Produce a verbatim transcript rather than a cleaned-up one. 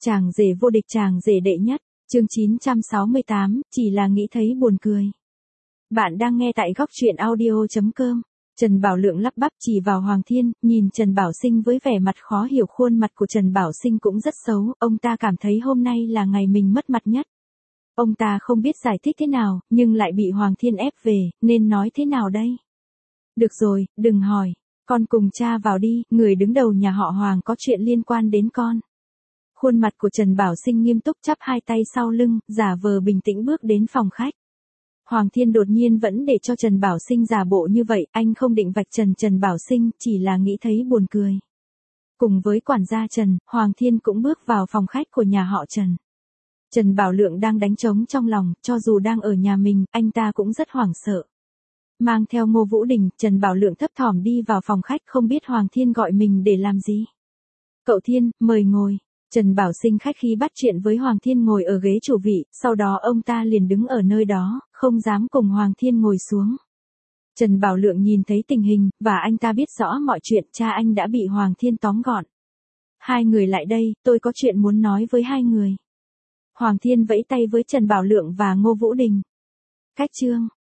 Chàng rể vô địch, chàng rể đệ nhất, chương chín trăm sáu mươi tám, chỉ là nghĩ thấy buồn cười. Bạn đang nghe tại góc truyện audio chấm com. Trần Bảo Lượng lắp bắp chỉ vào Hoàng Thiên, nhìn Trần Bảo Sinh với vẻ mặt khó hiểu. Khuôn mặt của Trần Bảo Sinh cũng rất xấu, ông ta cảm thấy hôm nay là ngày mình mất mặt nhất. Ông ta không biết giải thích thế nào, nhưng lại bị Hoàng Thiên ép về, nên nói thế nào đây? Được rồi, đừng hỏi, con cùng cha vào đi, người đứng đầu nhà họ Hoàng có chuyện liên quan đến con. Khuôn mặt của Trần Bảo Sinh nghiêm túc, chắp hai tay sau lưng, giả vờ bình tĩnh bước đến phòng khách. Hoàng Thiên đột nhiên vẫn để cho Trần Bảo Sinh giả bộ như vậy, anh không định vạch trần Trần Bảo Sinh, chỉ là nghĩ thấy buồn cười. Cùng với quản gia Trần, Hoàng Thiên cũng bước vào phòng khách của nhà họ Trần. Trần Bảo Lượng đang đánh trống trong lòng, cho dù đang ở nhà mình, anh ta cũng rất hoảng sợ. Mang theo Ngô Vũ Đình, Trần Bảo Lượng thấp thỏm đi vào phòng khách, không biết Hoàng Thiên gọi mình để làm gì. Cậu Thiên, mời ngồi. Trần Bảo Sinh khách khí bắt chuyện với Hoàng Thiên ngồi ở ghế chủ vị, sau đó ông ta liền đứng ở nơi đó, không dám cùng Hoàng Thiên ngồi xuống. Trần Bảo Lượng nhìn thấy tình hình, và anh ta biết rõ mọi chuyện, cha anh đã bị Hoàng Thiên tóm gọn. Hai người lại đây, tôi có chuyện muốn nói với hai người. Hoàng Thiên vẫy tay với Trần Bảo Lượng và Ngô Vũ Đình. Cách chương